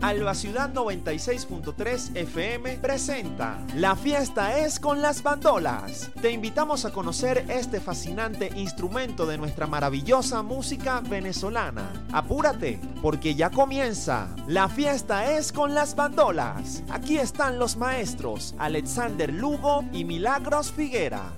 Alba Ciudad 96.3 FM presenta La fiesta es con las bandolas. Te invitamos a conocer este fascinante instrumento de nuestra maravillosa música venezolana. Apúrate, porque ya comienza. La fiesta es con las bandolas. Aquí están los maestros Alexander Lugo y Milagros Figuera.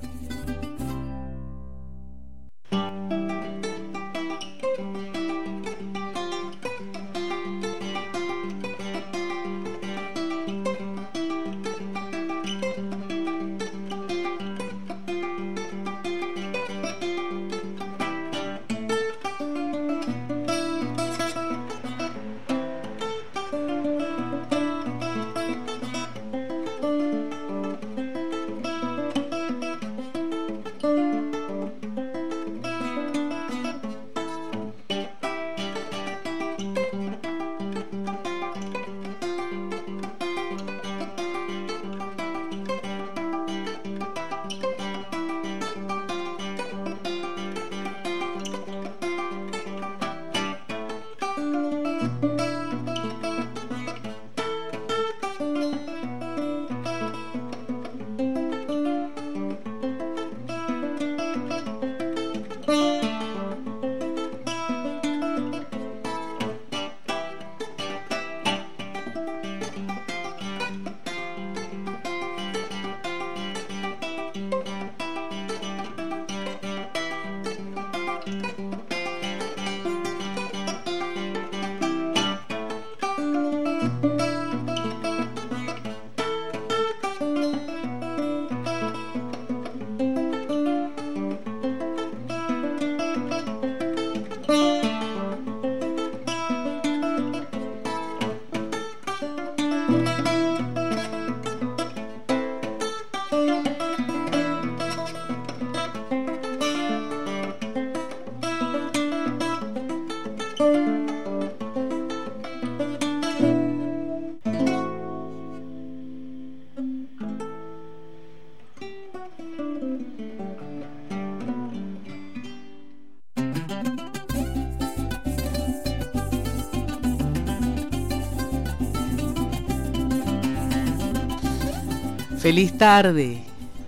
Feliz tarde,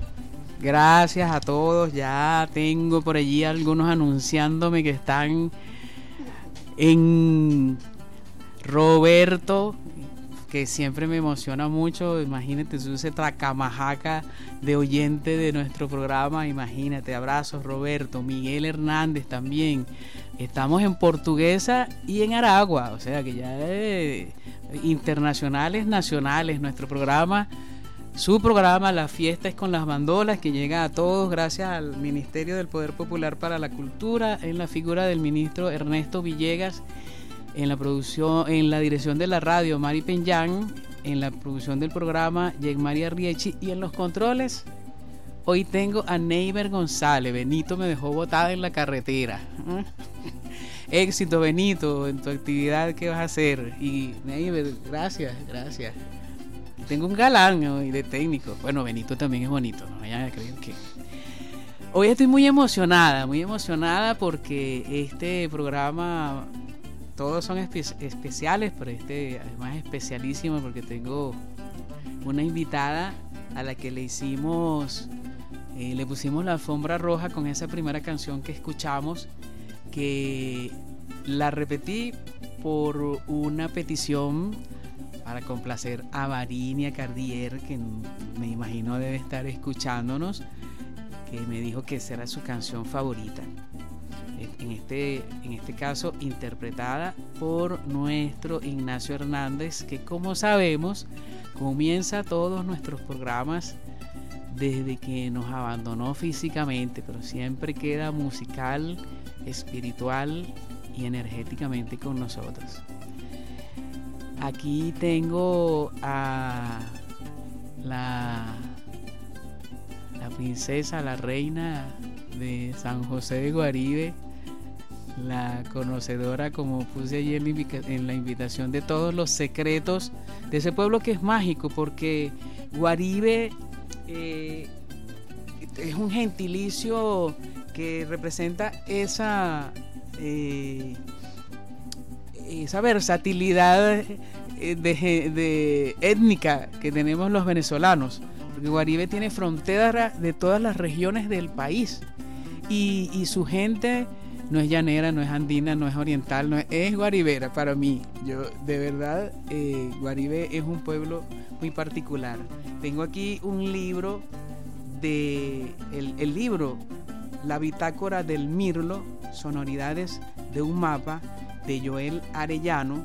gracias a todos. Ya tengo por allí algunos anunciándome que están en Roberto, que siempre me emociona mucho. Imagínate, ese tracamajaca de oyente de nuestro programa. Imagínate, abrazos Roberto. Miguel Hernández también. Estamos en Portuguesa y en Aragua, o sea que ya internacionales, nacionales, nuestro programa. Su programa La Fiesta es con las Bandolas, que llega a todos gracias al Ministerio del Poder Popular para la Cultura, en la figura del ministro Ernesto Villegas, en la producción, en la dirección de la radio Mari Peñán, en la producción del programa María Riechi, y en los controles hoy tengo a Neiber González. Benito me dejó botada en la carretera. Éxito, Benito, en tu actividad que vas a hacer. Y Neiber, gracias. Tengo un galán hoy de técnico. Bueno, Benito también es bonito, ¿no? Ya creen que... Hoy estoy muy emocionada porque este programa, todos son especiales, pero este además es especialísimo porque tengo una invitada a la que le pusimos la alfombra roja con esa primera canción que escuchamos, que la repetí por una petición para complacer a Varinia Cardier, que me imagino debe estar escuchándonos, que me dijo que esa era su canción favorita. En este caso interpretada por nuestro Ignacio Hernández, que como sabemos comienza todos nuestros programas desde que nos abandonó físicamente, pero siempre queda musical, espiritual y energéticamente con nosotros. Aquí tengo a la princesa, la reina de San José de Guaribe, la conocedora, como puse allí en la invitación, de todos los secretos de ese pueblo que es mágico, porque Guaribe es un gentilicio que representa esa versatilidad de étnica que tenemos los venezolanos, porque Guaribe tiene frontera de todas las regiones del país y su gente no es llanera, no es andina, no es oriental, es guaribera para mí. Yo de verdad, Guaribe es un pueblo muy particular. Tengo aquí un libro el libro La Bitácora del Mirlo, sonoridades de un mapa, de Joel Arellano,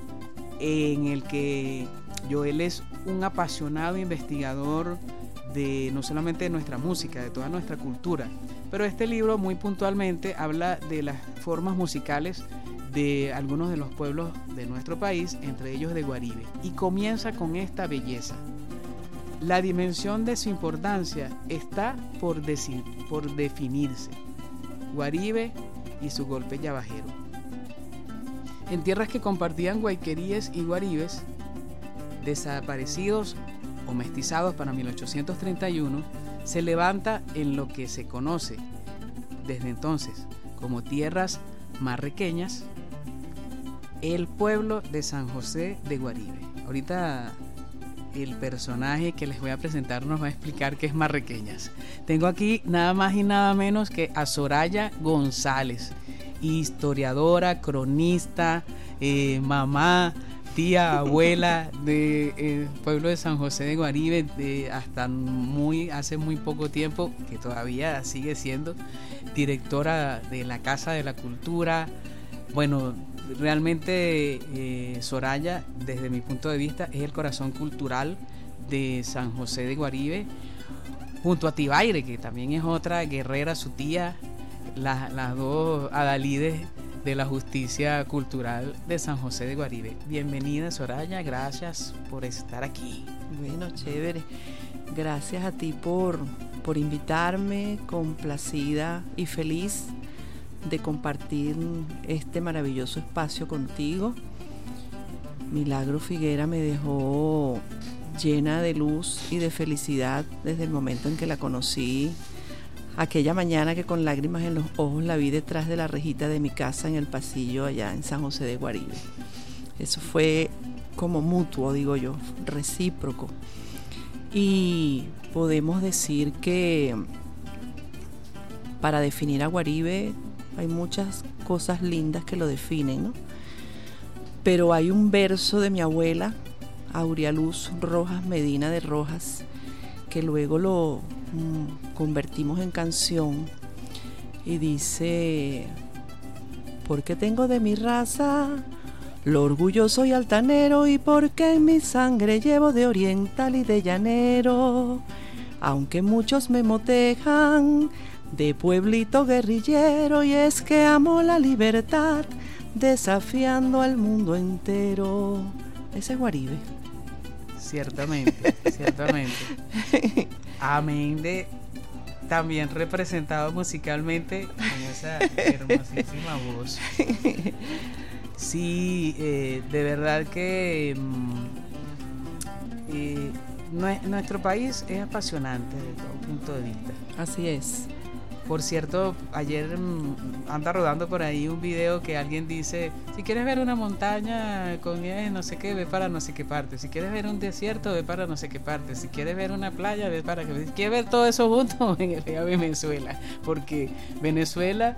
en el que Joel es un apasionado investigador de no solamente de nuestra música, de toda nuestra cultura, pero este libro muy puntualmente habla de las formas musicales de algunos de los pueblos de nuestro país, entre ellos de Guaribe, y comienza con esta belleza. La dimensión de su importancia está por definirse. Guaribe y su golpe yabajero. En tierras que compartían guayqueríes y guaribes, desaparecidos o mestizados para 1831, se levanta en lo que se conoce desde entonces como tierras marrequeñas, el pueblo de San José de Guaribe. Ahorita el personaje que les voy a presentar nos va a explicar qué es Marrequeñas. Tengo aquí nada más y nada menos que a Soraya González, historiadora, cronista, mamá, tía, abuela del pueblo de San José de Guaribe, hasta hace muy poco tiempo, que todavía sigue siendo directora de la Casa de la Cultura. Bueno, realmente Soraya, desde mi punto de vista, es el corazón cultural de San José de Guaribe, junto a Tibaire, que también es otra guerrera, su tía, las dos adalides de la justicia cultural de San José de Guaribe. Bienvenida, Soraya, gracias por estar aquí. Bueno, chévere. Gracias a ti por invitarme, complacida y feliz de compartir este maravilloso espacio contigo. Milagro Figuera me dejó llena de luz y de felicidad desde el momento en que la conocí, aquella mañana que con lágrimas en los ojos la vi detrás de la rejita de mi casa en el pasillo allá en San José de Guaribe. Eso fue como mutuo, digo yo, recíproco. Y podemos decir que para definir a Guaribe hay muchas cosas lindas que lo definen, ¿no? Pero hay un verso de mi abuela, Aurialuz Rojas Medina de Rojas, que luego lo convertimos en canción y dice: porque tengo de mi raza lo orgulloso y altanero, y porque en mi sangre llevo de oriental y de llanero, aunque muchos me motejan de pueblito guerrillero, y es que amo la libertad desafiando al mundo entero. Ese es Guaribe. Ciertamente, ciertamente. Amén de también representado musicalmente con esa hermosísima voz. Sí, de verdad que nuestro país es apasionante desde todo punto de vista. Así es. Por cierto, ayer anda rodando por ahí un video que alguien dice: si quieres ver una montaña con nieve no sé qué, ve para no sé qué parte. Si quieres ver un desierto, ve para no sé qué parte. Si quieres ver una playa, ve para que... Si quieres ver todo eso junto, ve a Venezuela. Porque Venezuela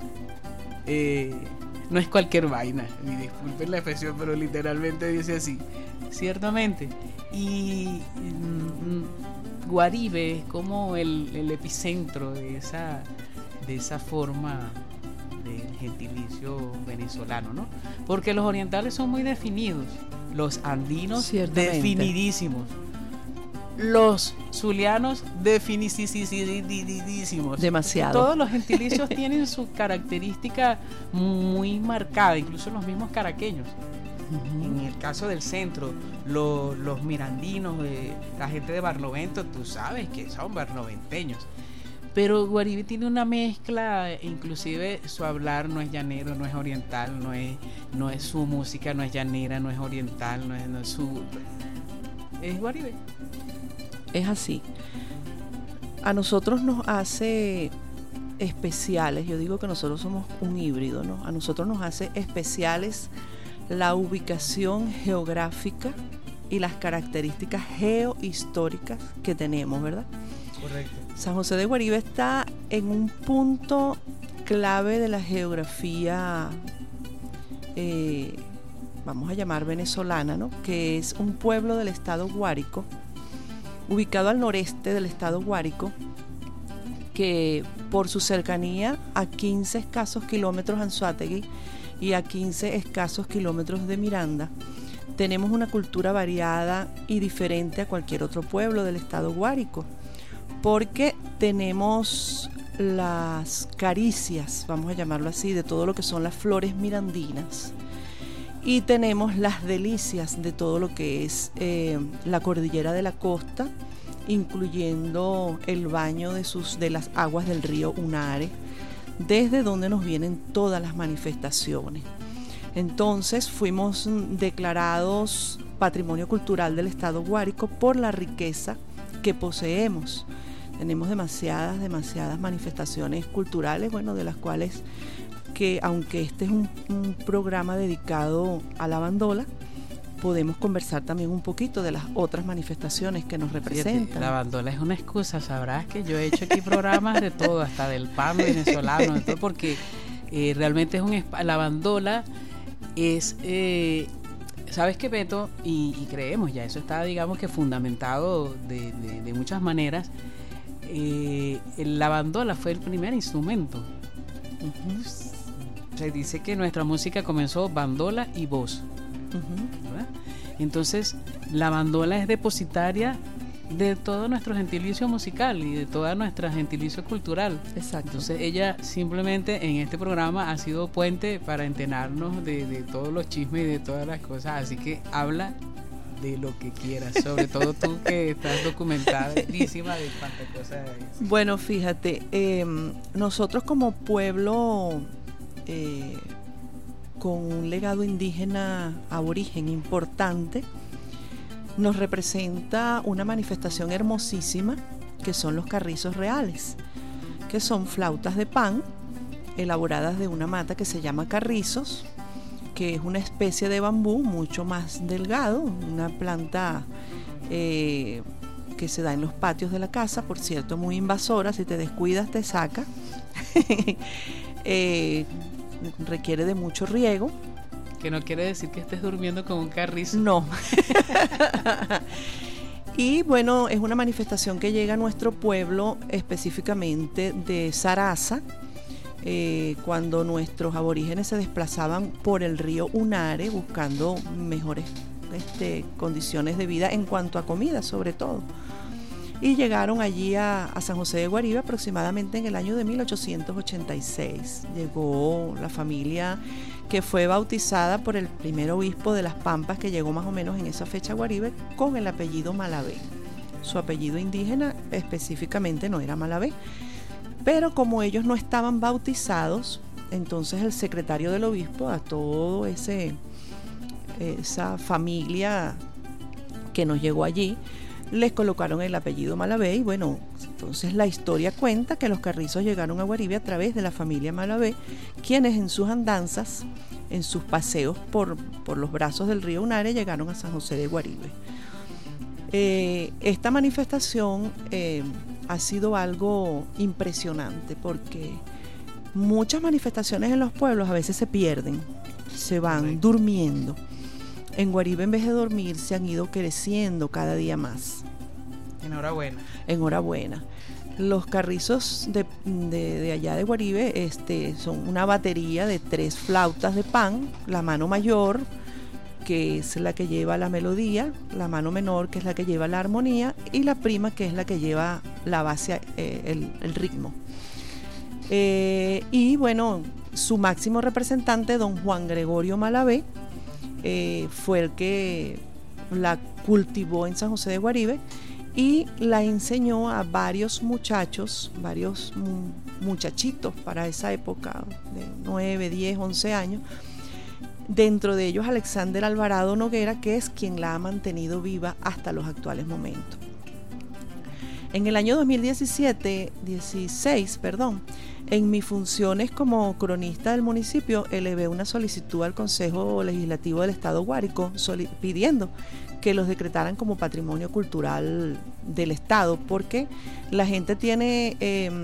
no es cualquier vaina. Y disculpen la expresión, pero literalmente dice así. Ciertamente. Y Guaribe es como el epicentro de esa forma del gentilicio venezolano, ¿no? Porque los orientales son muy definidos, los andinos definidísimos, los zulianos definidísimos, demasiado. Todos los gentilicios tienen su característica muy marcada, incluso los mismos caraqueños. En el caso del centro, los mirandinos, la gente de Barlovento, tú sabes que son barloventeños. Pero Guaribe tiene una mezcla, inclusive su hablar no es llanero, no es oriental, no es su música, no es llanera, no es oriental, no es su... Es Guaribe. Es así. A nosotros nos hace especiales, yo digo que nosotros somos un híbrido, ¿no? A nosotros nos hace especiales la ubicación geográfica y las características geohistóricas que tenemos, ¿verdad? Correcto. San José de Guaribe está en un punto clave de la geografía, vamos a llamar venezolana, ¿no? Que es un pueblo del estado Guárico, ubicado al noreste del estado Guárico, que por su cercanía a 15 escasos kilómetros de Anzoátegui y a 15 escasos kilómetros de Miranda, tenemos una cultura variada y diferente a cualquier otro pueblo del estado Guárico, porque tenemos las caricias, vamos a llamarlo así, de todo lo que son las flores mirandinas, y tenemos las delicias de todo lo que es la cordillera de la costa, incluyendo el baño de las aguas del río Unare, desde donde nos vienen todas las manifestaciones. Entonces fuimos declarados Patrimonio Cultural del Estado Guárico por la riqueza que poseemos. Tenemos demasiadas manifestaciones culturales, bueno, de las cuales, que aunque este es un programa dedicado a la bandola, podemos conversar también un poquito de las otras manifestaciones que nos representan. Fíjate, la bandola es una excusa, sabrás que yo he hecho aquí programas de todo, hasta del pan venezolano, de todo, porque realmente es la bandola es, ¿sabes qué, Beto? Y creemos ya, eso está, digamos que fundamentado de muchas maneras. La bandola fue el primer instrumento. Se dice que nuestra música comenzó bandola y voz. ¿Verdad? Entonces la bandola es depositaria de todo nuestro gentilicio musical y de toda nuestra gentilicio cultural. Exacto. Entonces ella simplemente en este programa ha sido puente para enterarnos de todos los chismes y de todas las cosas, así que habla de lo que quieras, sobre todo tú que estás documentadísima de cuántas cosas es. Bueno, fíjate, nosotros como pueblo con un legado indígena aborigen importante, nos representa una manifestación hermosísima que son los carrizos reales, que son flautas de pan elaboradas de una mata que se llama carrizos, que es una especie de bambú mucho más delgado, una planta que se da en los patios de la casa, por cierto, muy invasora, si te descuidas te saca. Requiere de mucho riego. Que no quiere decir que estés durmiendo con un carrizo. No. Y bueno, es una manifestación que llega a nuestro pueblo, específicamente de Sarasa, cuando nuestros aborígenes se desplazaban por el río Unare buscando mejores condiciones de vida en cuanto a comida, sobre todo. Y llegaron allí a San José de Guaribe aproximadamente en el año de 1886. Llegó la familia que fue bautizada por el primer obispo de Las Pampas, que llegó más o menos en esa fecha a Guaribe, con el apellido Malavé. Su apellido indígena específicamente no era Malavé, pero como ellos no estaban bautizados, entonces el secretario del obispo, a todo esa familia que nos llegó allí, les colocaron el apellido Malavé. Y bueno, entonces la historia cuenta que los carrizos llegaron a Guaribe a través de la familia Malavé, quienes en sus andanzas, en sus paseos por los brazos del río Unare, llegaron a San José de Guaribe. Esta manifestación ha sido algo impresionante, porque muchas manifestaciones en los pueblos a veces se pierden, se van durmiendo. En Guaribe, en vez de dormir, se han ido creciendo cada día más. Enhorabuena. Enhorabuena. Los carrizos de allá de Guaribe son una batería de 3 flautas de pan, la mano mayor, que es la que lleva la melodía, la mano menor, que es la que lleva la armonía, y la prima, que es la que lleva la base, el ritmo. Y bueno, su máximo representante, don Juan Gregorio Malavé, fue el que la cultivó en San José de Guaribe y la enseñó a varios muchachitos para esa época, de 9, 10, 11 años. Dentro de ellos Alexander Alvarado Noguera, que es quien la ha mantenido viva hasta los actuales momentos. En el año 16, en mis funciones como cronista del municipio, elevé una solicitud al Consejo Legislativo del Estado Guárico pidiendo que los decretaran como patrimonio cultural del Estado, porque la gente tiene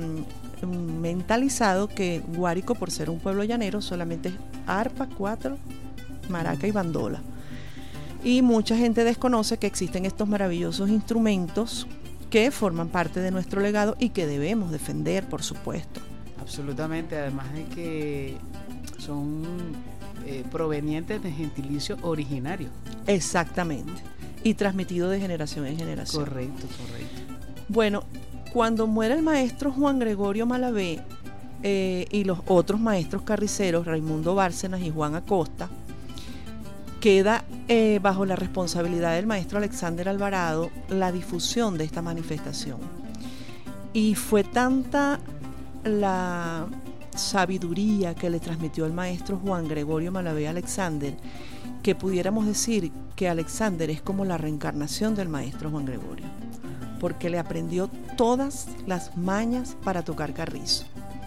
mentalizado que Guárico, por ser un pueblo llanero, solamente es arpa, cuatro, maraca y bandola. Y mucha gente desconoce que existen estos maravillosos instrumentos que forman parte de nuestro legado y que debemos defender, por supuesto. Absolutamente, además de que son provenientes de gentilicio originario. Exactamente, y transmitido de generación en generación. Correcto. Bueno, cuando muere el maestro Juan Gregorio Malavé y los otros maestros carriceros, Raimundo Bárcenas y Juan Acosta, queda bajo la responsabilidad del maestro Alexander Alvarado la difusión de esta manifestación. Y fue tanta la sabiduría que le transmitió el maestro Juan Gregorio Malavé a Alexander, que pudiéramos decir que Alexander es como la reencarnación del maestro Juan Gregorio, porque le aprendió todas las mañas para tocar carrizo.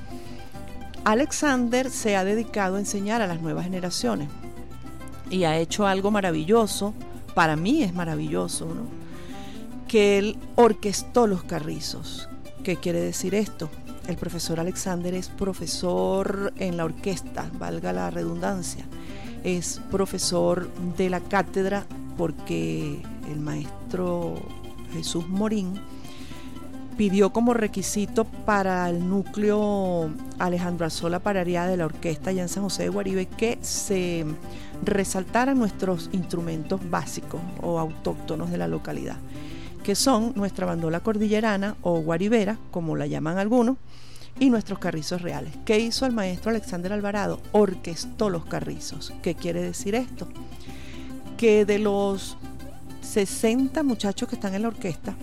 Alexander se ha dedicado a enseñar a las nuevas generaciones y ha hecho algo maravilloso, para mí es maravilloso, ¿no? Que él orquestó los carrizos. ¿Qué quiere decir esto? El profesor Alexander es profesor en la orquesta, valga la redundancia. Es profesor de la cátedra porque el maestro Jesús Morín pidió como requisito para el núcleo Alejandro Arzola Parariá de la orquesta allá en San José de Guaribe que se resaltaran nuestros instrumentos básicos o autóctonos de la localidad, que son nuestra bandola cordillerana o guaribera, como la llaman algunos, y nuestros carrizos reales. ¿Qué hizo el maestro Alexander Alvarado? Orquestó los carrizos. ¿Qué quiere decir esto? Que de los 60 muchachos que están en la orquesta,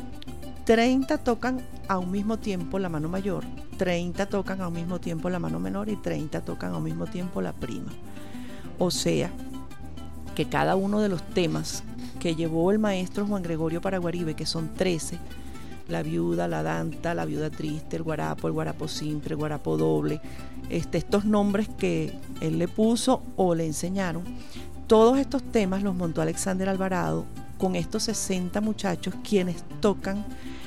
30 tocan a un mismo tiempo la mano mayor, 30 tocan a un mismo tiempo la mano menor y 30 tocan a un mismo tiempo la prima. O sea, que cada uno de los temas que llevó el maestro Juan Gregorio para Guaribe, que son 13, la viuda, la danta, la viuda triste, el guarapo simple, el guarapo doble, estos nombres que él le puso o le enseñaron, todos estos temas los montó Alexander Alvarado con estos 60 muchachos quienes tocan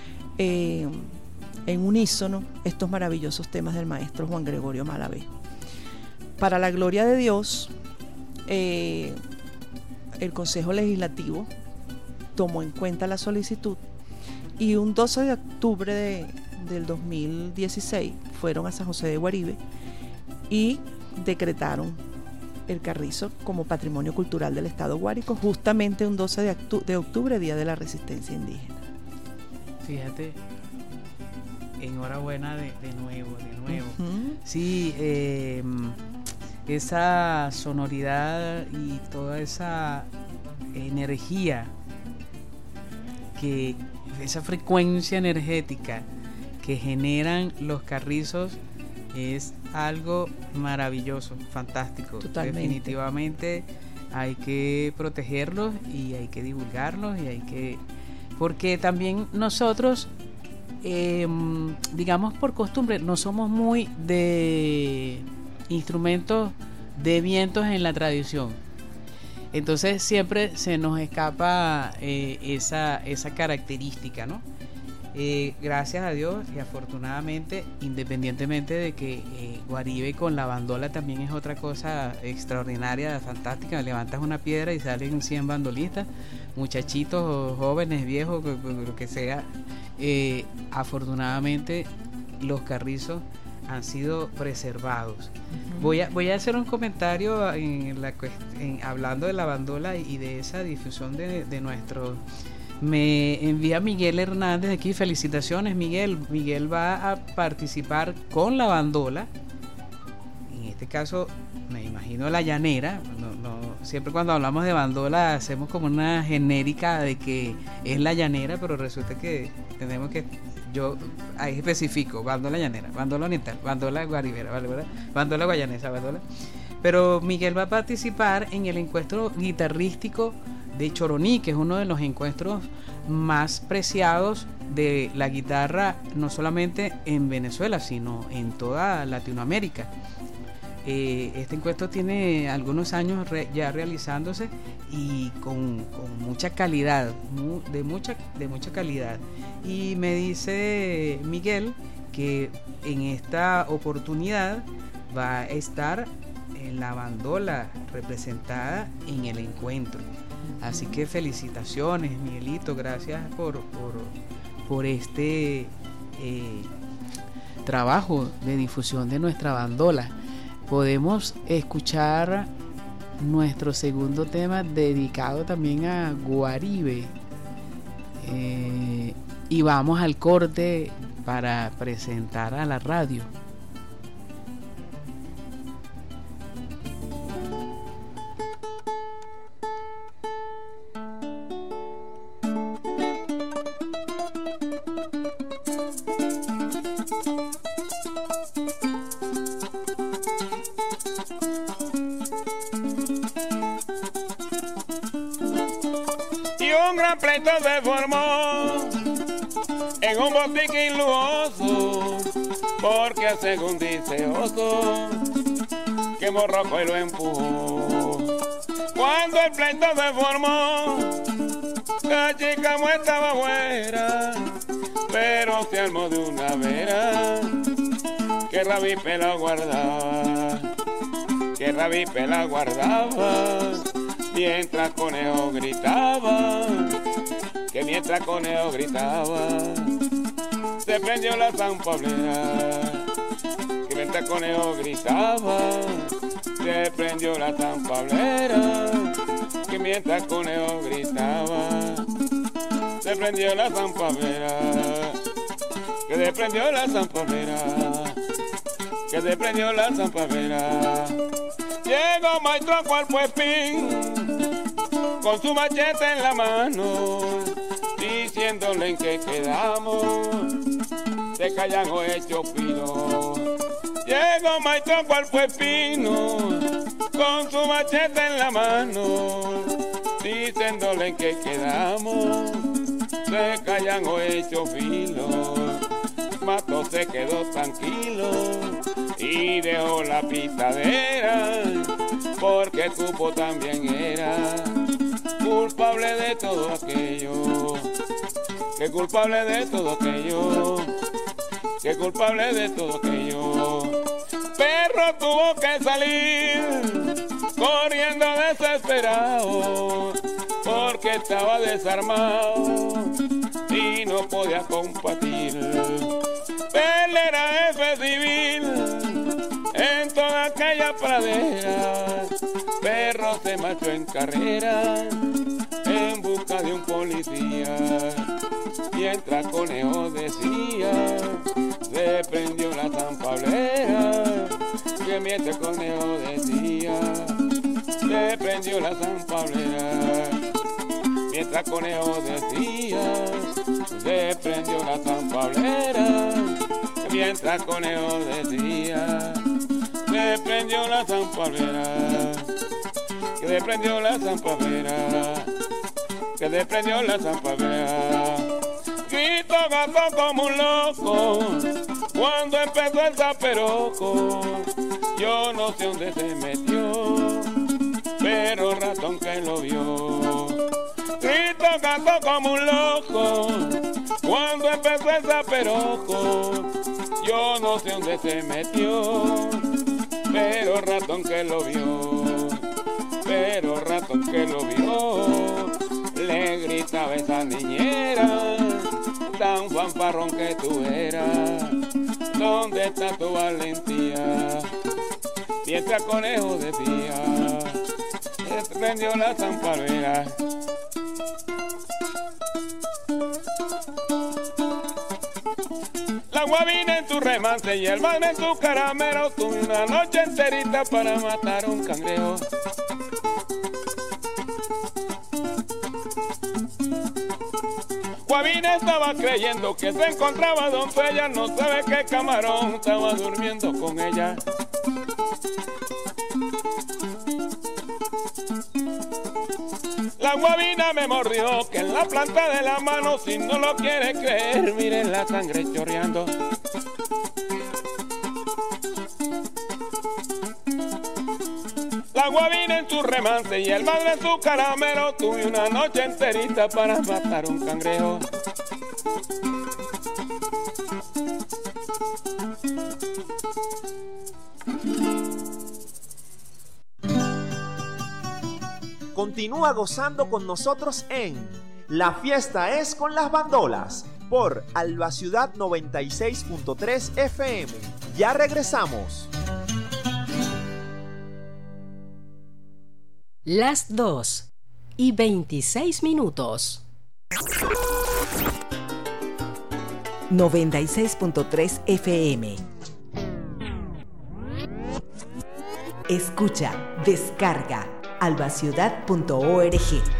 en unísono estos maravillosos temas del maestro Juan Gregorio Malavé. Para la gloria de Dios, el Consejo Legislativo tomó en cuenta la solicitud y un 12 de octubre del 2016 fueron a San José de Guaribe y decretaron el carrizo como patrimonio cultural del Estado Guárico, justamente un 12 de octubre, Día de la Resistencia Indígena. Fíjate, enhorabuena de nuevo. Uh-huh. Sí, esa sonoridad y toda esa energía, esa frecuencia energética que generan los carrizos es algo maravilloso, fantástico. Totalmente. Definitivamente hay que protegerlos y hay que divulgarlos porque también nosotros, digamos por costumbre, no somos muy de instrumentos de vientos en la tradición. Entonces siempre se nos escapa esa característica, ¿no? Gracias a Dios y afortunadamente, independientemente de que Guaribe con la bandola también es otra cosa extraordinaria, fantástica. Levantas una piedra y salen 100 bandolistas, muchachitos, jóvenes, viejos, lo que sea. Afortunadamente los carrizos han sido preservados. Uh-huh. Voy a hacer un comentario hablando de la bandola y de esa difusión de nuestro. Me envía Miguel Hernández aquí, felicitaciones Miguel. Miguel va a participar con la bandola, en este caso me imagino la llanera. Siempre cuando hablamos de bandola hacemos como una genérica de que es la llanera, pero resulta que tenemos que, yo ahí especifico, bandola llanera, bandola oriental, bandola guaribera, bandola guayanesa, pero Miguel va a participar en el encuentro guitarrístico de Choroní, que es uno de los encuentros más preciados de la guitarra no solamente en Venezuela, sino en toda Latinoamérica. Este encuentro tiene algunos años ya realizándose y con mucha calidad, de mucha calidad. Y me dice Miguel que en esta oportunidad va a estar la bandola representada en el encuentro. Así que felicitaciones, Miguelito, gracias por este trabajo de difusión de nuestra bandola. Podemos escuchar nuestro segundo tema dedicado también a Guaribe. Y vamos al corte para presentar a la radio. Se formó en un botiquín lujoso, porque según dice Oso, que Morrocoy lo empujó. Cuando el pleito se formó, la chica estaba fuera, pero se armó de una vera, que Rabipe la guardaba, mientras Conejo gritaba, que mientras Conejo gritaba, se prendió la zampablera. Que mientras Conejo gritaba, se prendió la zampablera. Que mientras Conejo gritaba, se prendió la zampablera. Que se prendió la zampablera. Que se prendió la zampablera. Llegó Maestro Cuerpo Espín con su machete en la mano, diciéndole en qué quedamos, se callan o hecho pino. Llegó Maestro Cuerpo Espino con su machete en la mano, diciéndole en qué quedamos, se callan o hecho filo. Mato se quedó tranquilo y dejó la pitadera, porque supo también era culpable de todo aquello, que culpable de todo aquello, que culpable de todo aquello. Perro tuvo que salir corriendo desesperado, porque estaba desarmado y no podía combatir. Él era jefe civil en toda aquella pradera. Perro se marchó en carrera en busca de un policía, mientras Conejo decía, se prendió la zampablera. Que mientras Conejo decía, se prendió la zampablera. Mientras Conejo decía, se prendió la zampablera. Mientras Conejo decía, se prendió la zampablera. Que se prendió la zampablera. Que se prendió la zampablera. Grito gato como un loco cuando empezó el zaperoco. Yo no sé dónde se metió, pero ratón que lo vio. Grito gato como un loco cuando empezó el zaperoco. Yo no sé dónde se metió, pero ratón que lo vio. Pero ratón que lo vio, le gritaba esa niñera, tan fanfarrón que tú eras, ¿dónde está tu valentía? Mientras Conejo decía, se prendió la zampablera. La guabina en tu remance y el balme en tu caramelo, tuve una noche enterita para matar un cangrejo. Guabina estaba creyendo que se encontraba doncella, no sabe qué camarón estaba durmiendo con ella. La guabina me mordió, que en la planta de la mano, si no lo quiere creer, miren la sangre chorreando. La guabina en su remance y el bagre en su caramelo, tuve una noche enterita para matar un cangrejo. Continúa gozando con nosotros en La Fiesta es con las Bandolas por Alba Ciudad 96.3 FM. Ya regresamos. Las 2:26. 96.3 FM. Escucha, descarga albaciudad.org.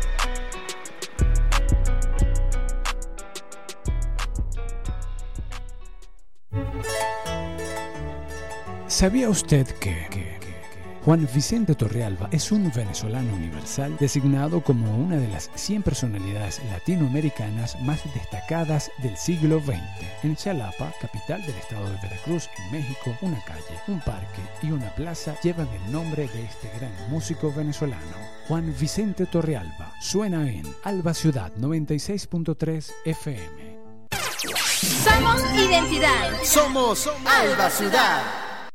¿Sabía usted que Juan Vicente Torrealba es un venezolano universal designado como una de las 100 personalidades latinoamericanas más destacadas del siglo XX? En Xalapa, capital del estado de Veracruz, en México, una calle, un parque y una plaza llevan el nombre de este gran músico venezolano. Juan Vicente Torrealba suena en Alba Ciudad 96.3 FM. Somos identidad. Somos Alba Ciudad.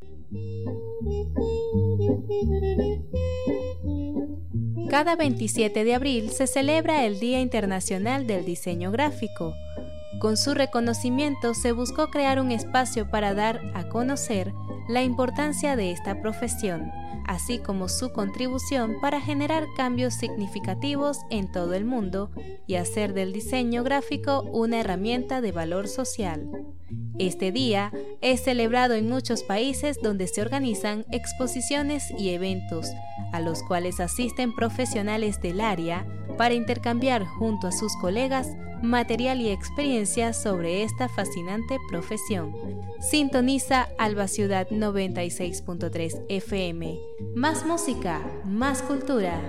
Cada 27 de abril se celebra el Día Internacional del Diseño Gráfico. Con su reconocimiento se buscó crear un espacio para dar a conocer la importancia de esta profesión, así como su contribución para generar cambios significativos en todo el mundo y hacer del diseño gráfico una herramienta de valor social. Este día es celebrado en muchos países donde se organizan exposiciones y eventos, a los cuales asisten profesionales del área para intercambiar junto a sus colegas material y experiencia sobre esta fascinante profesión. Sintoniza Alba Ciudad 96.3 FM. Más música, más cultura.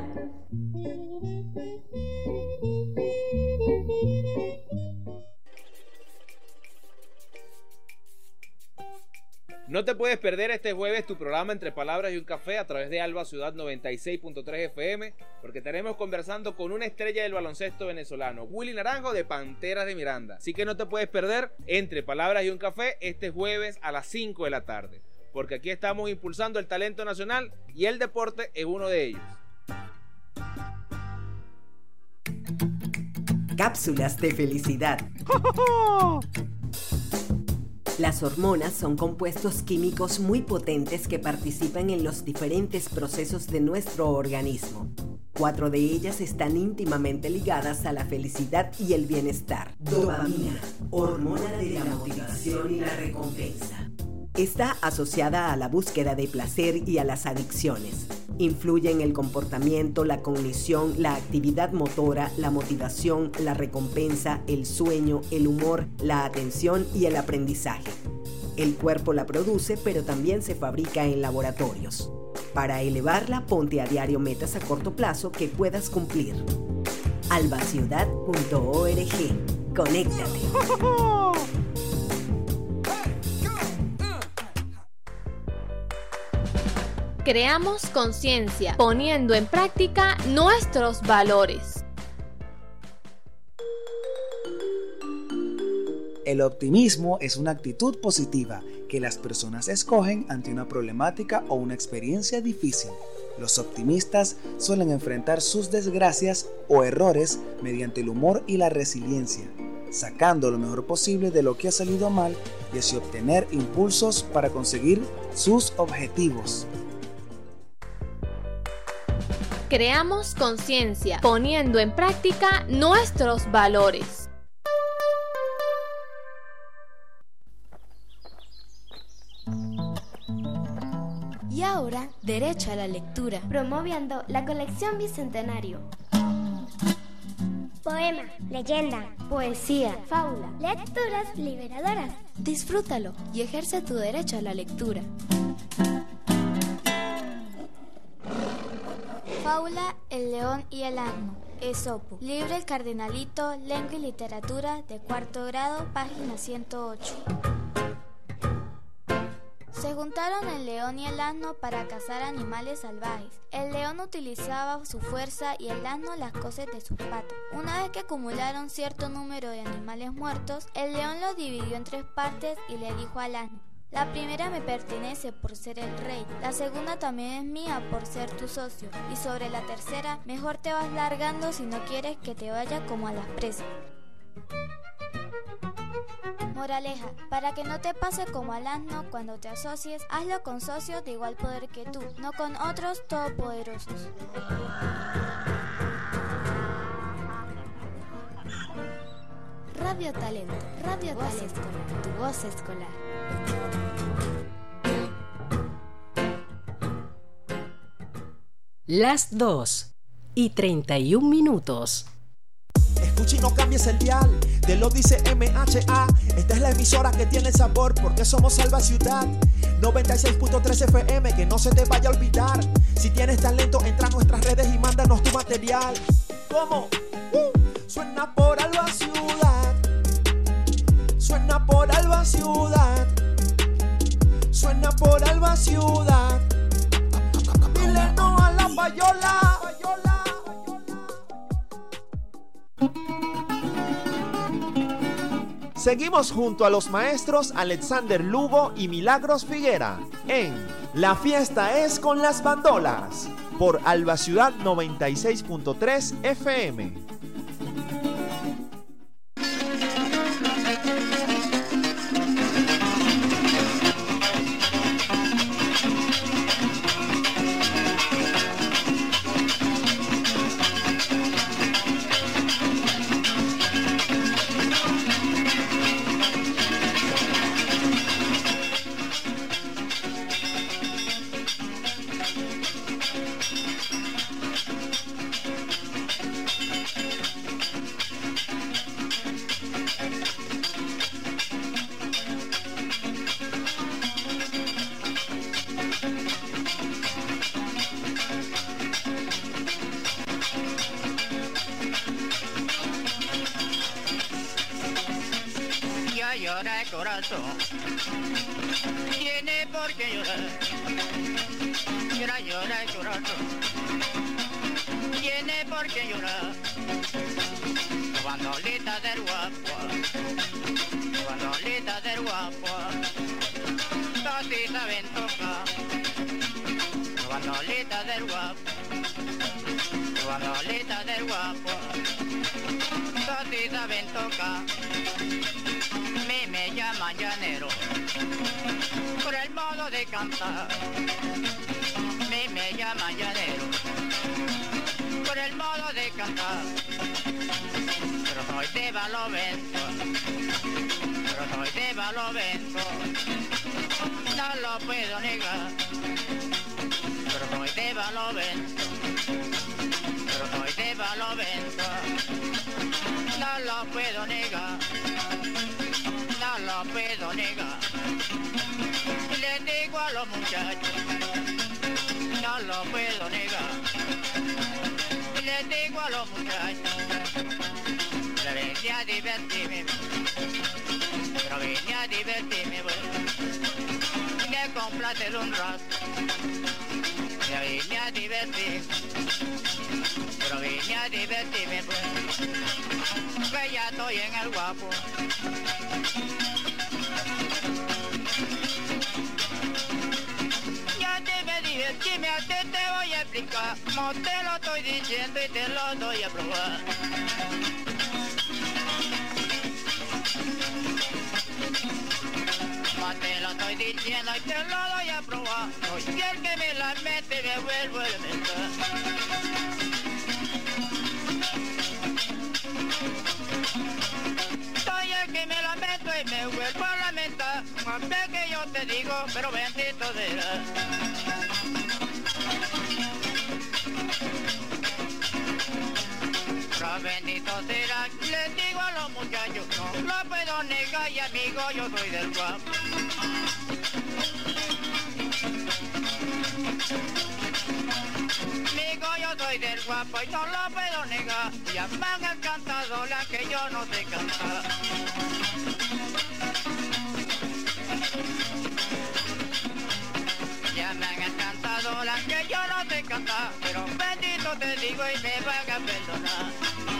No te puedes perder este jueves tu programa Entre Palabras y un Café a través de Alba Ciudad 96.3 FM, porque estaremos conversando con una estrella del baloncesto venezolano, Willy Naranjo de Panteras de Miranda. Así que no te puedes perder Entre Palabras y un Café este jueves a las 5 de la tarde, porque aquí estamos impulsando el talento nacional y el deporte es uno de ellos. Cápsulas de felicidad. Las hormonas son compuestos químicos muy potentes que participan en los diferentes procesos de nuestro organismo. 4 de ellas están íntimamente ligadas a la felicidad y el bienestar. Dopamina, hormona de la motivación y la recompensa. Está asociada a la búsqueda de placer y a las adicciones. Influye en el comportamiento, la cognición, la actividad motora, la motivación, la recompensa, el sueño, el humor, la atención y el aprendizaje. El cuerpo la produce, pero también se fabrica en laboratorios. Para elevarla, ponte a diario metas a corto plazo que puedas cumplir. albaciudad.org. Conéctate. Creamos conciencia, poniendo en práctica nuestros valores. El optimismo es una actitud positiva que las personas escogen ante una problemática o una experiencia difícil. Los optimistas suelen enfrentar sus desgracias o errores mediante el humor y la resiliencia, sacando lo mejor posible de lo que ha salido mal y así obtener impulsos para conseguir sus objetivos. Creamos conciencia, poniendo en práctica nuestros valores. Y ahora, derecho a la lectura, promoviendo la colección Bicentenario. Poema, leyenda, poesía, fábula, lecturas liberadoras. Disfrútalo y ejerce tu derecho a la lectura. Fábula El león y el asno. Esopo. Libro El Cardenalito, Lengua y Literatura, de 4º grado, página 108. Se juntaron el león y el asno para cazar animales salvajes. El león utilizaba su fuerza y el asno las coces de sus patas. Una vez que acumularon cierto número de animales muertos, el león los dividió en 3 partes y le dijo al asno: la primera me pertenece por ser el rey, la segunda también es mía por ser tu socio, y sobre la tercera, mejor te vas largando si no quieres que te vaya como a las presas. Moraleja: para que no te pase como al asno cuando te asocies, hazlo con socios de igual poder que tú, no con otros todopoderosos. Radio Talento, Radio Talento, tu voz escolar. Las 2:31. Escucha y no cambies el dial, te lo dice MHA. Esta es la emisora que tiene sabor porque somos Salva Ciudad. 96.3 FM, que no se te vaya a olvidar. Si tienes talento, entra a nuestras redes y mándanos tu material. ¿Cómo? Suena por Alba Ciudad. Suena por Alba Ciudad. Suena por Alba Ciudad. Dile no a la payola. Seguimos junto a los maestros Alexander Lugo y Milagros Figuera en La Fiesta es con las Bandolas por Alba Ciudad 96.3 FM. Llora el corazón, tiene por qué llorar. Llora el corazón, tiene por qué llorar. Bandolita del guapo, bandolita del guapo, todita ven toca. Bandolita del guapo, bandolita del guapo, todita ven toca. Me llaman llanero por el modo de cantar. Me llaman llanero por el modo de cantar. Pero soy de Barlovento, pero soy de Barlovento, no lo puedo negar. Pero soy de Barlovento, pero soy de Barlovento, no lo puedo negar. No lo puedo negar. Le digo a los muchachos, no lo puedo negar. Le digo a los muchachos, pero vine a divertirme, pero vine a divertirme, bueno, vine a complacer un rato, me vine a divertir, pero vine a divertirme, bueno, que ya estoy en el guapo. Ya debe divertirme, a ti te voy a explicar, como te lo estoy diciendo y te lo doy a probar. Como te lo estoy diciendo y te lo doy a probar, soy el que me la mete y me vuelvo a meter. Soy el que me la meto y me vuelvo a lamentar. Más ve que yo te digo, pero bendito será. Pero bendito será, les digo a los muchachos, no lo puedo negar y amigo, yo soy del guapo. Amigo, yo soy del guapo y no lo puedo negar. Ya me han encantado las que yo no sé cantar. Ya me han encantado las que yo no sé cantar, pero bendito te digo y me van a perdonar.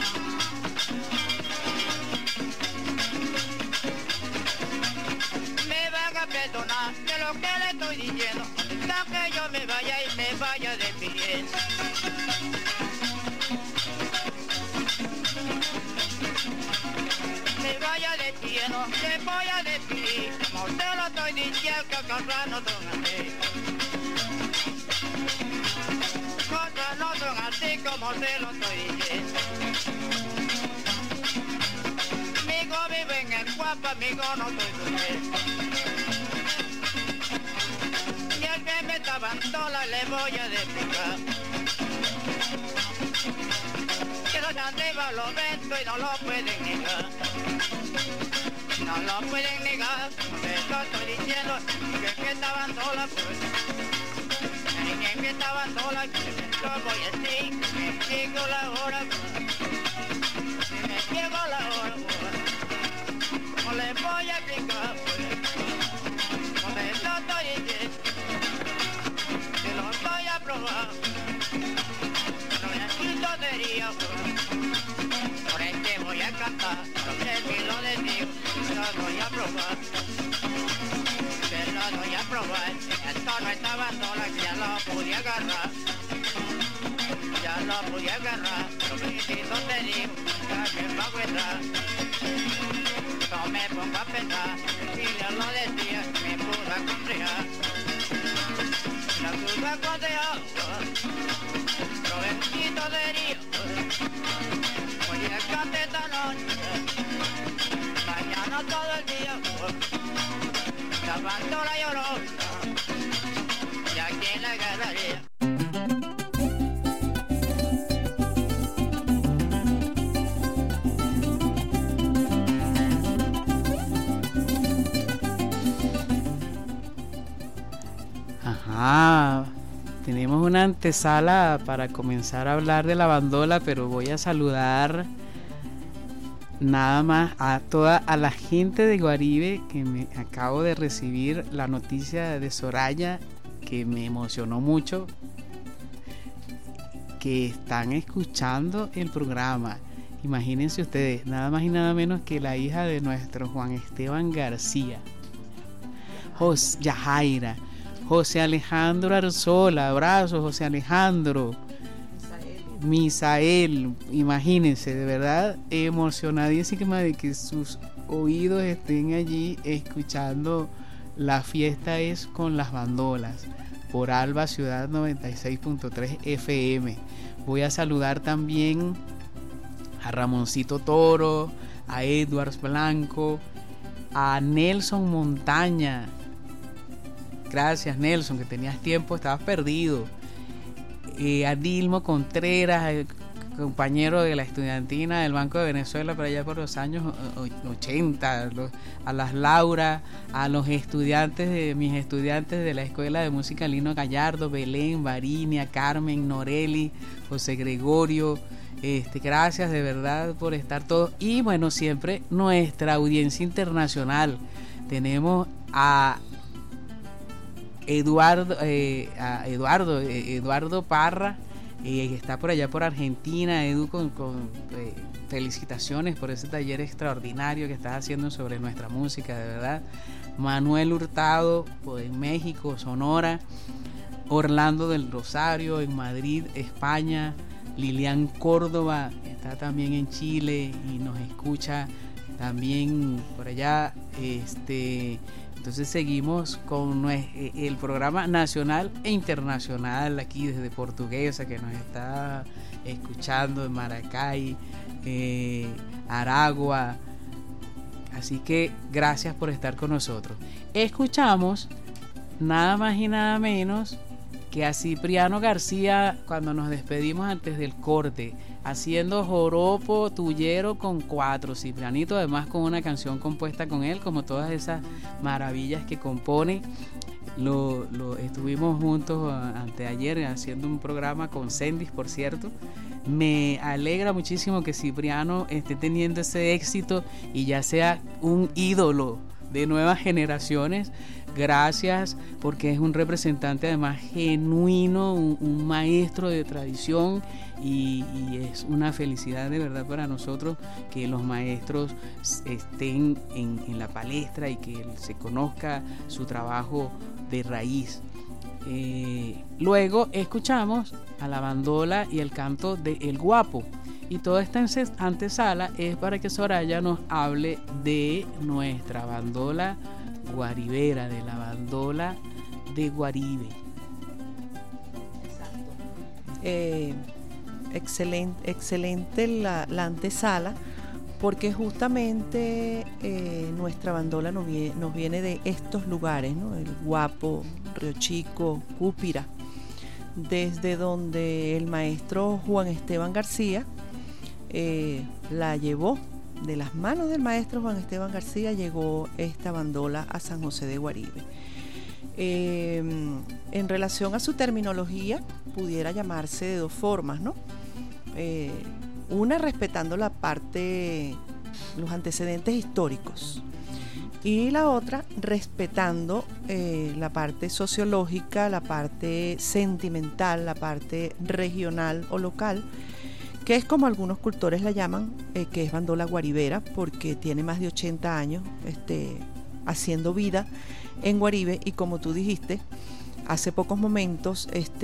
Me van a perdonar de lo que le estoy diciendo, hasta que yo me vaya y me vaya despidiendo. Me vaya despidiendo, me voy a despedir, como te lo estoy diciendo que cosas no son así. Cosas no son así como te lo estoy diciendo. Amigo viven en Guapa, amigo no soy dulce. Y el que me está bandola le voy a explicar. Que los arriba lo vento y no lo pueden negar. No lo pueden negar, te lo estoy diciendo, que el que está bandola pues. El que me está bandola, que lo voy a decir, me llegó la hora, me llegó la hora. No le voy a explicar, pues, no te lo estoy diciendo, te lo voy a probar, no me quito tontería, pues, por el que voy a cantar, no sé si lo decido, te lo voy a probar, te lo voy a probar, esto no estaba sola, ya lo pude agarrar, pero bendito te digo, que me va a cuidar. No me pongo a pensar, si yo lo decía, me pudo aconsejar. La pudo aconsejar, pero bendito sería. Hoy es cante esta noche, mañana todo el día. Lavando la llorona, y aquí en la galería. Tenemos una antesala para comenzar a hablar de la bandola, pero voy a saludar nada más a la gente de Guaribe, que me acabo de recibir la noticia de Soraya, que me emocionó mucho, que están escuchando el programa. Imagínense ustedes, nada más y nada menos que la hija de nuestro Juan Esteban García, Yajaira, José Alejandro Arzola, abrazos José Alejandro, Misael, imagínense, de verdad emocionadísima de que sus oídos estén allí escuchando La Fiesta es con las Bandolas por Alba Ciudad 96.3 FM. Voy a saludar también a Ramoncito Toro, a Edwards Blanco, a Nelson Montaña. Gracias, Nelson, que tenías tiempo, estabas perdido. A Dilmo Contreras, compañero de la estudiantina del Banco de Venezuela por allá por los años 80, a las Laura, a los estudiantes mis estudiantes de la Escuela de Música Lino Gallardo, Belén, Varinia, Carmen, Noreli, José Gregorio. Gracias de verdad por estar todos. Y bueno, siempre nuestra audiencia internacional. Tenemos a Eduardo Parra, que está por allá por Argentina. Edu, con felicitaciones por ese taller extraordinario que estás haciendo sobre nuestra música, de verdad. Manuel Hurtado, en México, Sonora. Orlando del Rosario, en Madrid, España. Lilian Córdoba está también en Chile y nos escucha también por allá. Entonces seguimos con el programa nacional e internacional aquí desde Portuguesa, que nos está escuchando en Maracay, Aragua. Así que gracias por estar con nosotros. Escuchamos nada más y nada menos que a Cipriano García cuando nos despedimos antes del corte, haciendo joropo tuyero con 4. Ciprianito, además con una canción compuesta con él, como todas esas maravillas que compone. lo estuvimos juntos anteayer haciendo un programa con Sendis, por cierto. Me alegra muchísimo que Cipriano esté teniendo ese éxito y ya sea un ídolo de nuevas generaciones. Gracias, porque es un representante además genuino, un maestro de tradición, y es una felicidad de verdad para nosotros que los maestros estén en la palestra y que se conozca su trabajo de raíz. Luego escuchamos a la bandola y el canto de El Guapo, y toda esta antesala es para que Soraya nos hable de nuestra bandola guaribera, de la bandola de Guaribe. Excelente la antesala, porque justamente nuestra bandola nos viene de estos lugares, ¿no? El Guapo, Río Chico, Cúpira, desde donde el maestro Juan Esteban García la llevó. De las manos del maestro Juan Esteban García llegó esta bandola a San José de Guaribe. En relación a su terminología, pudiera llamarse de dos formas, ¿no? Una, respetando la parte, los antecedentes históricos, y la otra, respetando la parte sociológica, la parte sentimental, la parte regional o local, que es como algunos cultores la llaman, que es bandola guaribera, porque tiene más de 80 años haciendo vida en Guaribe. Y como tú dijiste, hace pocos momentos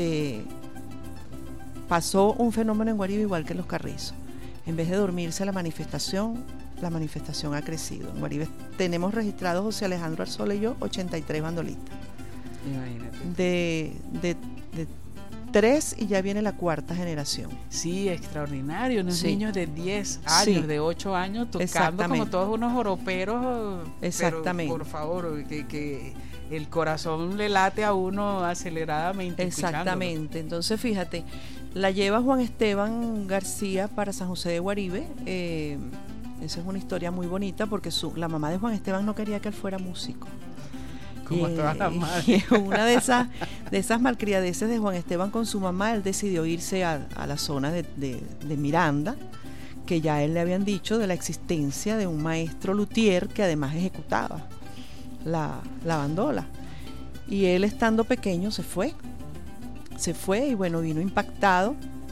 pasó un fenómeno en Guaribe igual que en Los Carrizos. En vez de dormirse la manifestación ha crecido. En Guaribe tenemos registrados, José Alejandro Arzola y yo, 83 bandolistas. Imagínate. De 3, y ya viene la cuarta generación. Sí, extraordinario, unos niños de 10 años, sí, de 8 años, tocando como todos unos joroperos. Exactamente. Pero, por favor, que el corazón le late a uno aceleradamente. Exactamente. Entonces, fíjate, la lleva Juan Esteban García para San José de Guaribe. Esa es una historia muy bonita, porque la mamá de Juan Esteban no quería que él fuera músico. Como todas las madres. Una de esas malcriadeces de Juan Esteban con su mamá, él decidió irse a la zona de Miranda, que ya él le habían dicho de la existencia de un maestro luthier que además ejecutaba la bandola. Y él, estando pequeño, se fue y bueno, vino impactado.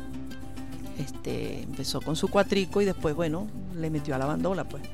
Empezó con su cuatrico y después, bueno, le metió a la bandola, pues.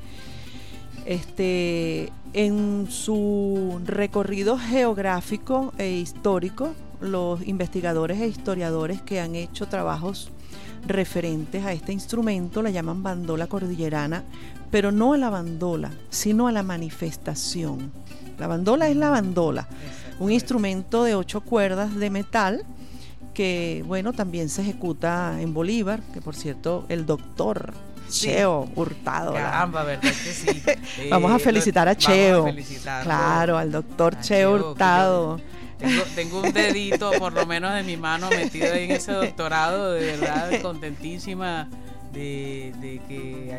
En su recorrido geográfico e histórico, los investigadores e historiadores que han hecho trabajos referentes a este instrumento la llaman bandola cordillerana, pero no a la bandola, sino a la manifestación. La bandola es la bandola, un instrumento de 8 cuerdas de metal que, bueno, también se ejecuta en Bolívar, que por cierto el doctor Cheo Hurtado. Caramba, ¿verdad que sí? Vamos a felicitar a Cheo. Claro, al doctor Cheo Hurtado. Tengo un dedito, por lo menos de mi mano, metido ahí en ese doctorado. De verdad, contentísima de que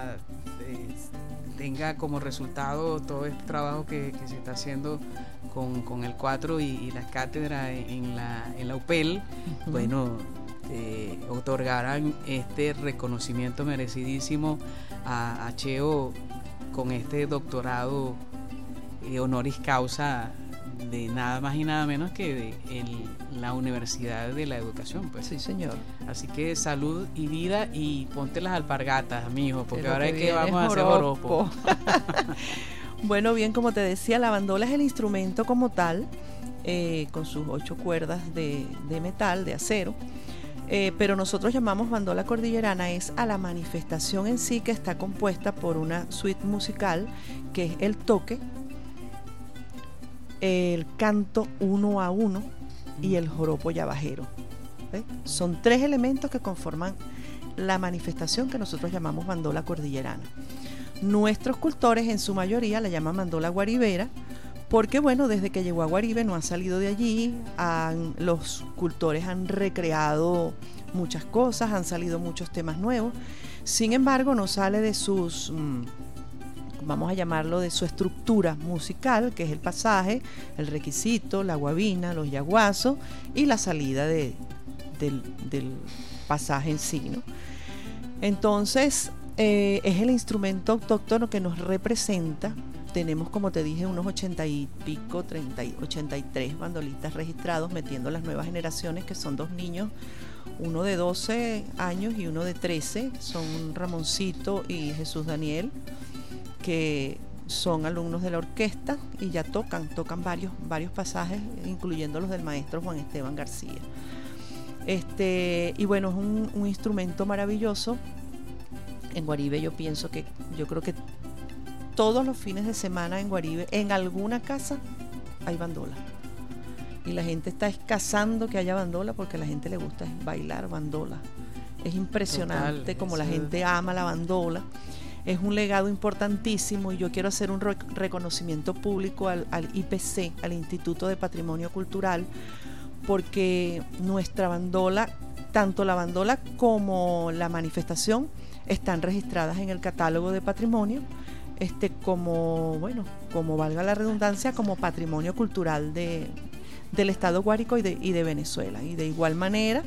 tenga como resultado todo este trabajo que se está haciendo con el 4 y las cátedras en la UPEL. Uh-huh. Bueno, otorgarán este reconocimiento merecidísimo a Cheo con este doctorado honoris causa de nada más y nada menos que de la Universidad de la Educación, pues. Sí, señor. Así que salud y vida, y ponte las alpargatas, mijo, porque ahora es que vamos a hacer joropo. Bueno, bien, como te decía, la bandola es el instrumento como tal, con sus 8 cuerdas de metal, de acero. Pero nosotros llamamos bandola cordillerana es a la manifestación en sí, que está compuesta por una suite musical, que es el toque, el canto 1 a 1 y el joropo yabajero. ¿Ves? Son 3 elementos que conforman la manifestación que nosotros llamamos bandola cordillerana. Nuestros cultores en su mayoría la llaman bandola guaribera, porque bueno, desde que llegó a Guaribe no ha salido de allí. Los cultores han recreado muchas cosas, han salido muchos temas nuevos. Sin embargo, no sale de sus vamos a llamarlo, de su estructura musical, que es el pasaje, el requisito, la guabina, los yaguazos y la salida del pasaje en sí, ¿no? Entonces, es el instrumento autóctono que nos representa. Tenemos, como te dije, unos 80 y pico, 83 bandolistas registrados, metiendo las nuevas generaciones, que son 2 niños, uno de 12 años y uno de 13, son Ramoncito y Jesús Daniel, que son alumnos de la orquesta y ya tocan varios pasajes, incluyendo los del maestro Juan Esteban García. Y bueno, es un instrumento maravilloso. En Guaribe yo creo que todos los fines de semana en Guaribe, en alguna casa, hay bandola. Y la gente está escasando que haya bandola porque a la gente le gusta bailar bandola. Es impresionante como la gente ama la bandola. Es un legado importantísimo y yo quiero hacer un reconocimiento público al IPC, al Instituto de Patrimonio Cultural, porque nuestra bandola, tanto la bandola como la manifestación, están registradas en el catálogo de patrimonio, como valga la redundancia, como patrimonio cultural del Estado Guárico y de Venezuela. Y de igual manera,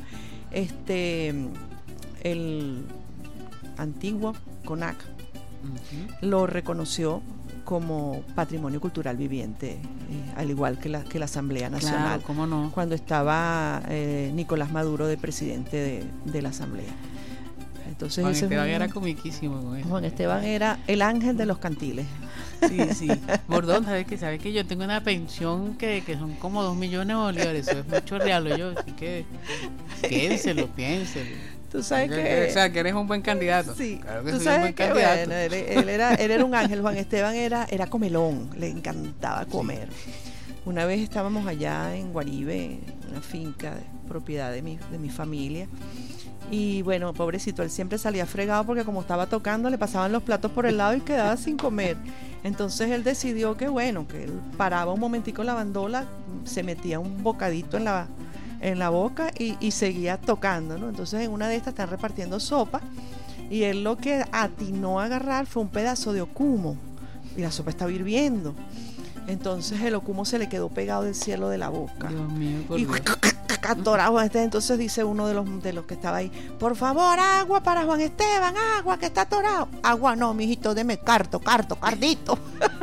el antiguo CONAC lo reconoció como patrimonio cultural viviente, al igual que la Asamblea Nacional. Claro, ¿cómo no? Cuando estaba Nicolás Maduro de presidente de la Asamblea. Entonces, Juan Esteban era comiquísimo con eso. Juan Esteban era el ángel de los cantiles. Sí. Bordón, ¿sabes que yo tengo una pensión que son como 2 millones de bolívares? Eso es mucho real, yo. Así que piénselo. Tú sabes que eres un buen candidato. Sí, claro que tú soy sabes un buen que candidato. bueno, él era un ángel. Juan Esteban era comelón, le encantaba comer. Una vez estábamos allá en Guaribe, una finca de propiedad de mi familia. Y bueno, pobrecito, él siempre salía fregado porque como estaba tocando le pasaban los platos por el lado y quedaba sin comer. Entonces él decidió que él paraba un momentico la bandola, se metía un bocadito en la boca y seguía tocando, ¿no? Entonces en una de estas están repartiendo sopa y él lo que atinó a agarrar fue un pedazo de ocumo y la sopa estaba hirviendo. Entonces el ocumo se le quedó pegado del cielo de la boca. Dios mío, y atorado. Entonces dice uno de los que estaba ahí: por favor, agua para Juan Esteban, agua que está atorado. Agua no, mijito, deme cardito.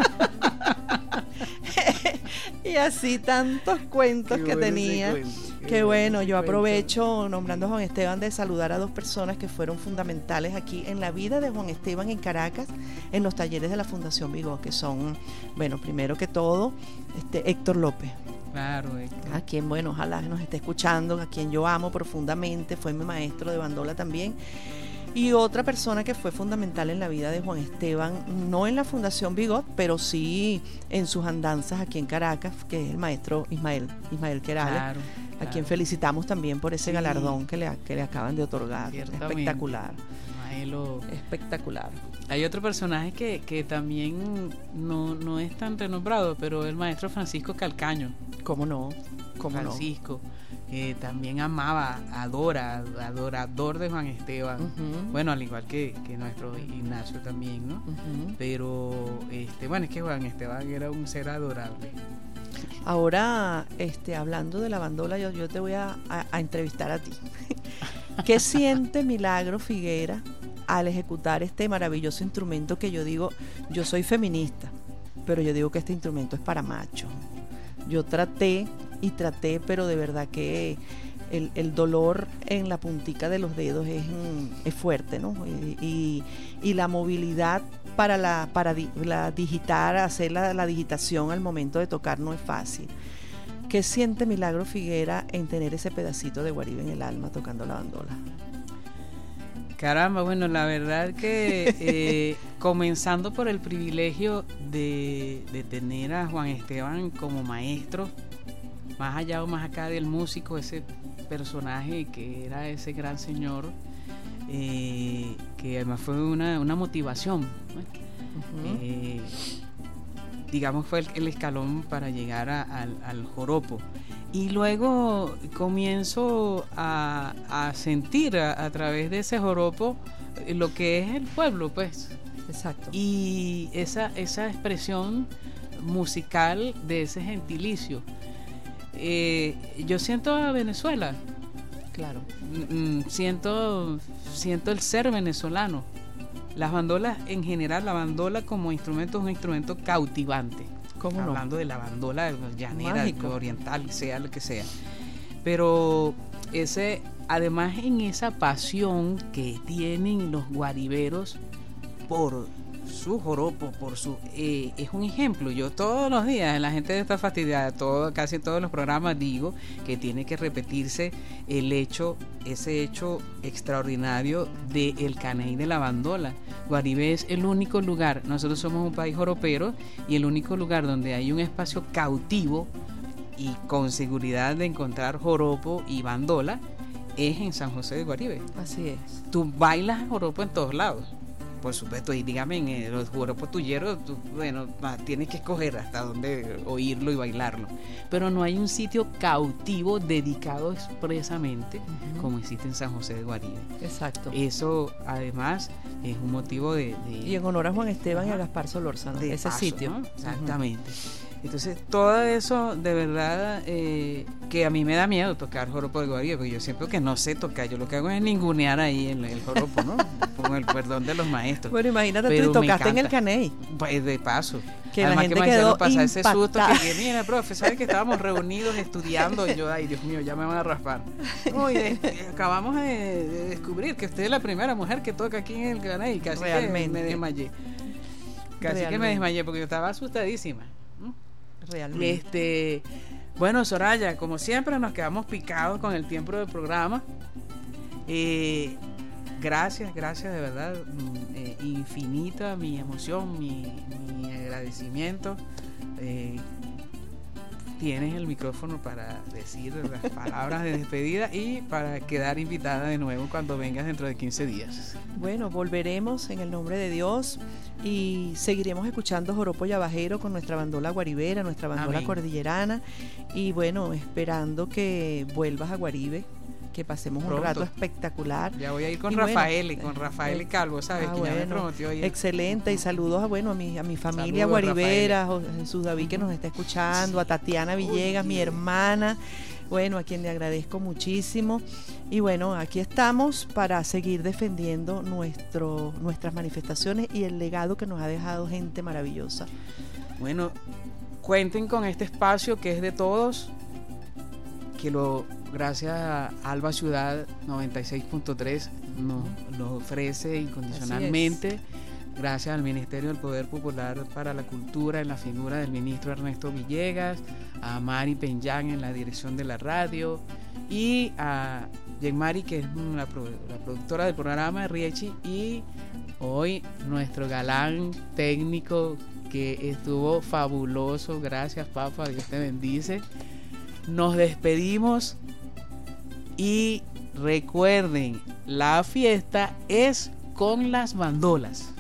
Y así tantos cuentos que tenía. Qué bueno, yo aprovecho, nombrando a Juan Esteban, de saludar a 2 personas que fueron fundamentales aquí en la vida de Juan Esteban en Caracas, en los talleres de la Fundación Vigo, que son, bueno, primero que todo, Héctor López. Claro, Héctor. A quien, bueno, ojalá nos esté escuchando, a quien yo amo profundamente, fue mi maestro de bandola también. Y otra persona que fue fundamental en la vida de Juan Esteban, no en la Fundación Bigot, pero sí en sus andanzas aquí en Caracas, que es el maestro Ismael Querales, claro. A quien felicitamos también por ese galardón que le acaban de otorgar. Espectacular. Espectacular. Hay otro personaje que también no es tan renombrado, pero el maestro Francisco Calcaño. ¿Cómo no? Francisco. También adorador de Juan Esteban. Bueno, al igual que nuestro Ignacio también, ¿no? Pero bueno, es que Juan Esteban era un ser adorable. Ahora, hablando de la bandola, yo te voy a entrevistar a ti. ¿Qué siente Milagro Figuera al ejecutar este maravilloso instrumento que yo digo, yo soy feminista, pero yo digo que este instrumento es para machos? Yo traté, pero de verdad que el dolor en la puntica de los dedos es fuerte, ¿no? Y la movilidad para digitar, hacer la digitación al momento de tocar no es fácil. ¿Qué siente Milagro Figuera en tener ese pedacito de Guaribe en el alma tocando la bandola? Caramba, bueno, la verdad que comenzando por el privilegio de tener a Juan Esteban como maestro, más allá o más acá del músico, ese personaje que era ese gran señor, que además fue una motivación, ¿no? Digamos fue el escalón para llegar al joropo. Y luego comienzo a sentir a través de ese joropo lo que es el pueblo, pues Exacto. Y esa expresión musical de ese gentilicio. Yo siento a Venezuela. Claro. Siento el ser venezolano. Las bandolas en general, la bandola como instrumento es un instrumento cautivante. ¿Cómo no? Hablando de la bandola llanera, Mágico. oriental, sea lo que sea. Pero además en esa pasión que tienen los guariberos por su joropo, es un ejemplo. Yo todos los días, la gente está fastidiada, casi todos los programas digo que tiene que repetirse ese hecho extraordinario del caney de la bandola. Guaribé es el único lugar, nosotros somos un país joropero, y el único lugar donde hay un espacio cautivo y con seguridad de encontrar joropo y bandola es en San José de Guaribe. Así es. Tú bailas joropo en todos lados, por supuesto, y dígame, en los joropos tulleros, tienes que escoger hasta dónde oírlo y bailarlo, pero no hay un sitio cautivo dedicado expresamente como existe en San José de Guaribe. Exacto. Eso además es un motivo de y en honor a Juan Esteban y a Gaspar Solórzano, de ese paso, sitio, ¿no? Exactamente. Entonces, todo eso, de verdad, que a mí me da miedo tocar joropo de Guaribe, porque yo siento que no sé tocar. Yo lo que hago es ningunear ahí el joropo, ¿no? Con el perdón de los maestros. Bueno, imagínate, pero tú tocaste en el caney. Pues de paso. Que además la gente que me quedó pasar ese susto impactada. que mira, profe, ¿sabes que estábamos reunidos estudiando? Y yo, ay, Dios mío, ya me van a raspar. Oye, acabamos de descubrir que usted es la primera mujer que toca aquí en el caney. Casi Realmente. que me desmayé. Casi que me desmayé porque yo estaba asustadísima. Realmente. Bueno, Soraya, como siempre nos quedamos picados con el tiempo del programa. Gracias de verdad, infinita mi emoción, mi agradecimiento. Tienes el micrófono para decir las palabras de despedida y para quedar invitada de nuevo cuando vengas dentro de 15 días. Bueno, volveremos en el nombre de Dios y seguiremos escuchando Joropo Yabajero con nuestra bandola guaribera, nuestra bandola Amén. Cordillerana, y bueno, esperando que vuelvas a Guaribe, que pasemos un Pronto. rato espectacular. Ya voy a ir con Y Rafael, bueno, con Rafael Calvo, ¿sabes? Que ya me prometió ir. Excelente, y saludos a mi familia Saludos, guaribera, Jesús David que nos está escuchando, a Tatiana Villegas, mi hermana, bueno, a quien le agradezco muchísimo. Y bueno, aquí estamos para seguir defendiendo nuestras manifestaciones y el legado que nos ha dejado gente maravillosa. Bueno, cuenten con este espacio que es de todos, que gracias a Alba Ciudad 96.3 nos lo ofrece incondicionalmente, gracias al Ministerio del Poder Popular para la Cultura en la figura del ministro Ernesto Villegas, a Mari Peñán en la dirección de la radio y a Yenmari, que es la productora del programa, Riechi, y hoy nuestro galán técnico que estuvo fabuloso. Gracias, papá, Dios te bendice. Nos despedimos y recuerden, la fiesta es con las bandolas.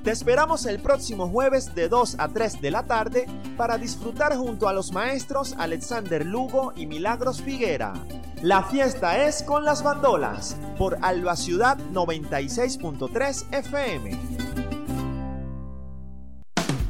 Te esperamos el próximo jueves de 2 a 3 de la tarde para disfrutar junto a los maestros Alexander Lugo y Milagros Figuera. La fiesta es con las bandolas por Alba Ciudad 96.3 FM.